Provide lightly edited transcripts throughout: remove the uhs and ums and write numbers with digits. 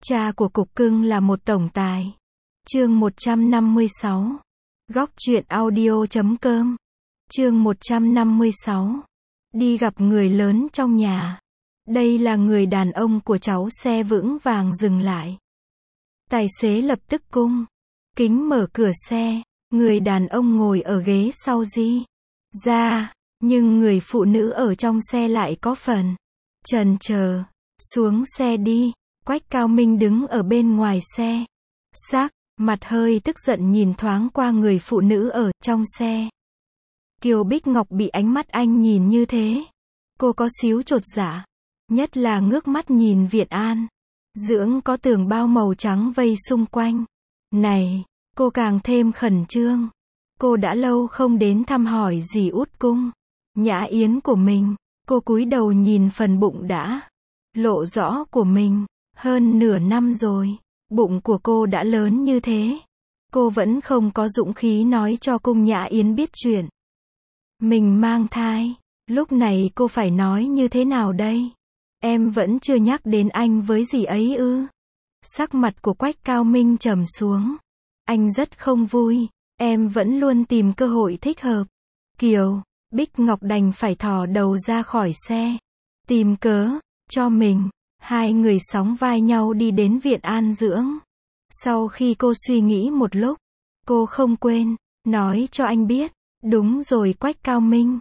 Cha của cục cưng là một tổng tài. Chương 156. Góc truyện audio.com. Chương 156. Đi gặp người lớn trong nhà. Đây là người đàn ông của cháu. Xe vững vàng dừng lại. Tài xế lập tức cung kính mở cửa xe. Người đàn ông ngồi ở ghế sau di ra, nhưng người phụ nữ ở trong xe lại có phần chần chờ. Xuống xe đi. Quách Cao Minh đứng ở bên ngoài xe. Sắc mặt hơi tức giận nhìn thoáng qua người phụ nữ ở trong xe. Kiều Bích Ngọc bị ánh mắt anh nhìn như thế, cô có xíu chột dạ, nhất là ngước mắt nhìn Viện An Dưỡng có tường bao màu trắng vây xung quanh. Này, cô càng thêm khẩn trương. Cô đã lâu không đến thăm hỏi dì út Cung Nhã Yến của mình. Cô cúi đầu nhìn phần bụng đã lộ rõ của mình. Hơn nửa năm rồi, bụng của cô đã lớn như thế. Cô vẫn không có dũng khí nói cho Cung Nhã Yến biết chuyện mình mang thai. Lúc này cô phải nói như thế nào đây? Em vẫn chưa nhắc đến anh với dì ấy ư? Sắc mặt của Quách Cao Minh trầm xuống. Anh rất không vui. Em vẫn luôn tìm cơ hội thích hợp. Kiều Bích Ngọc đành phải thò đầu ra khỏi xe, tìm cớ cho mình. Hai người sóng vai nhau đi đến Viện An Dưỡng. Sau khi cô suy nghĩ một lúc, cô không quên nói cho anh biết. Đúng rồi Quách Cao Minh.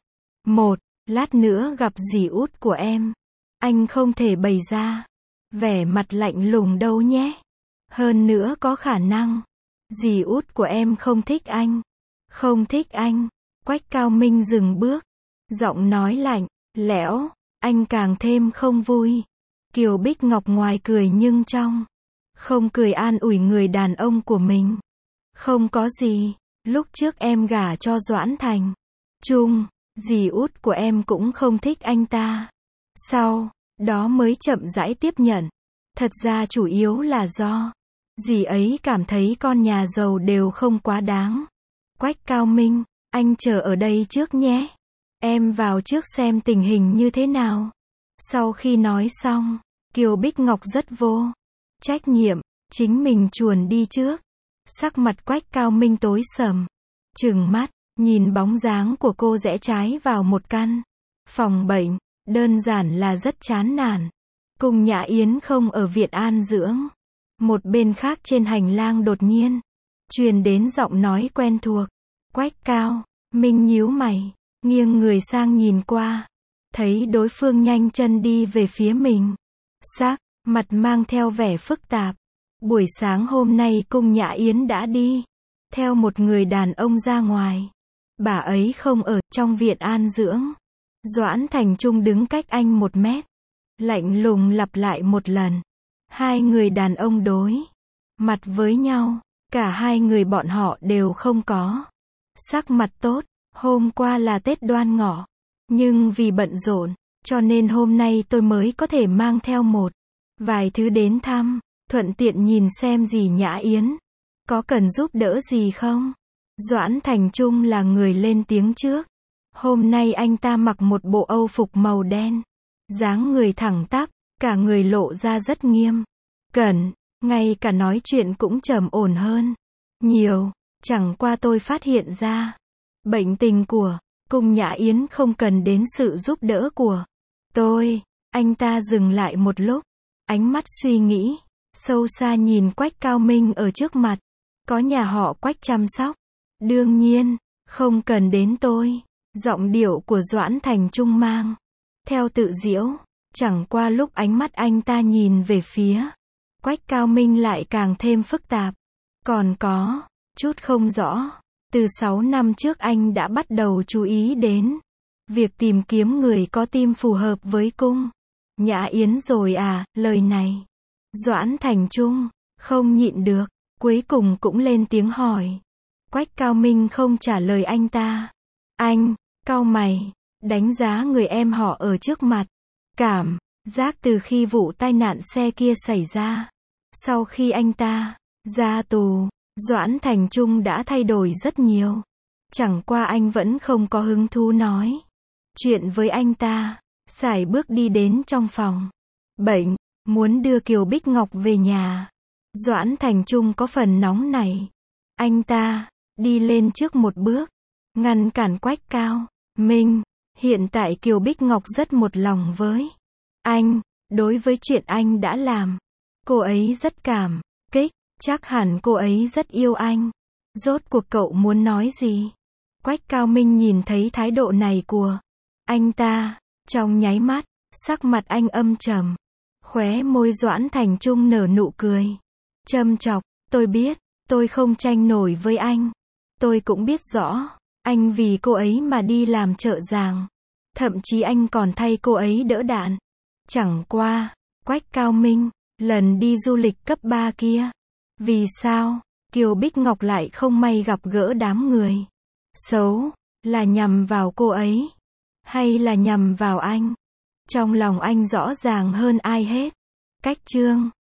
Lát nữa gặp dì út của em, anh không thể bày ra vẻ mặt lạnh lùng đâu nhé. Hơn nữa có khả năng dì út của em không thích anh. Không thích anh. Quách Cao Minh dừng bước, giọng nói lạnh lẽo. Anh càng thêm không vui. Kiều Bích Ngọc ngoài cười nhưng trong không cười an ủi người đàn ông của mình. Không có gì, lúc trước em gả cho Doãn Thành Trung, dì út của em cũng không thích anh ta. Sau đó mới chậm rãi tiếp nhận. Thật ra chủ yếu là do dì ấy cảm thấy con nhà giàu đều không quá đáng. Quách Cao Minh, anh chờ ở đây trước nhé. Em vào trước xem tình hình như thế nào. Sau khi nói xong, Kiều Bích Ngọc rất vô trách nhiệm, chính mình chuồn đi trước. Sắc mặt Quách Cao Minh tối sầm, trừng mắt, nhìn bóng dáng của cô rẽ trái vào một căn phòng bệnh, đơn giản là rất chán nản. Cung Nhã Yến không ở Viện An Dưỡng. Một bên khác trên hành lang đột nhiên truyền đến giọng nói quen thuộc. Quách Cao Minh nhíu mày, nghiêng người sang nhìn qua, thấy đối phương nhanh chân đi về phía mình. Sắc mặt mang theo vẻ phức tạp. Buổi sáng hôm nay Cung Nhã Yến đã đi theo một người đàn ông ra ngoài. Bà ấy không ở trong Viện An Dưỡng. Doãn Thành Trung đứng cách anh 1 mét, lạnh lùng lặp lại một lần. Hai người đàn ông đối mặt với nhau. Cả hai người bọn họ đều không có sắc mặt tốt. Hôm qua là Tết Đoan Ngọ, nhưng vì bận rộn, cho nên hôm nay tôi mới có thể mang theo một vài thứ đến thăm, thuận tiện nhìn xem dì Nhã Yến có cần giúp đỡ gì không. Doãn Thành Trung là người lên tiếng trước. Hôm nay anh ta mặc một bộ âu phục màu đen, dáng người thẳng tắp, cả người lộ ra rất nghiêm cẩn, ngay cả nói chuyện cũng trầm ổn hơn nhiều. Chẳng qua tôi phát hiện ra bệnh tình của Cung Nhã Yến không cần đến sự giúp đỡ của tôi. Anh ta dừng lại một lúc, ánh mắt suy nghĩ sâu xa nhìn Quách Cao Minh ở trước mặt. Có nhà họ Quách chăm sóc, đương nhiên không cần đến tôi. Giọng điệu của Doãn Thành Trung mang theo tự giễu. Chẳng qua lúc ánh mắt anh ta nhìn về phía Quách Cao Minh lại càng thêm phức tạp. Còn có chút không rõ. Từ 6 năm trước anh đã bắt đầu chú ý đến việc tìm kiếm người có tim phù hợp với Cung Nhã Yến rồi à? Lời này Doãn Thành Trung không nhịn được, cuối cùng cũng lên tiếng hỏi. Quách Cao Minh không trả lời anh ta. Anh cau mày, đánh giá người em họ ở trước mặt. Cảm giác từ khi vụ tai nạn xe kia xảy ra, sau khi anh ta ra tù, Doãn Thành Trung đã thay đổi rất nhiều. Chẳng qua anh vẫn không có hứng thú nói chuyện với anh ta. Sải bước đi đến trong phòng bệnh. muốn đưa Kiều Bích Ngọc về nhà. Doãn Thành Trung có phần nóng nảy. Anh ta đi lên trước một bước, ngăn cản Quách Cao Minh. Hiện tại Kiều Bích Ngọc rất một lòng với anh, đối với chuyện anh đã làm. Cô ấy rất cảm kích, chắc hẳn cô ấy rất yêu anh. Rốt cuộc cậu muốn nói gì? Quách Cao Minh nhìn thấy thái độ này của anh ta, trong nháy mắt, sắc mặt anh âm trầm. Khóe môi Doãn Thành Trung nở nụ cười châm chọc, tôi biết, tôi không tranh nổi với anh. Tôi cũng biết rõ, anh vì cô ấy mà đi làm trợ giàng. Thậm chí anh còn thay cô ấy đỡ đạn. Chẳng qua, Quách Cao Minh, lần đi du lịch cấp 3 kia. Vì sao, Kiều Bích Ngọc lại không may gặp gỡ đám người xấu, là nhằm vào cô ấy, hay là nhằm vào anh? Trong lòng anh rõ ràng hơn ai hết. Cách chương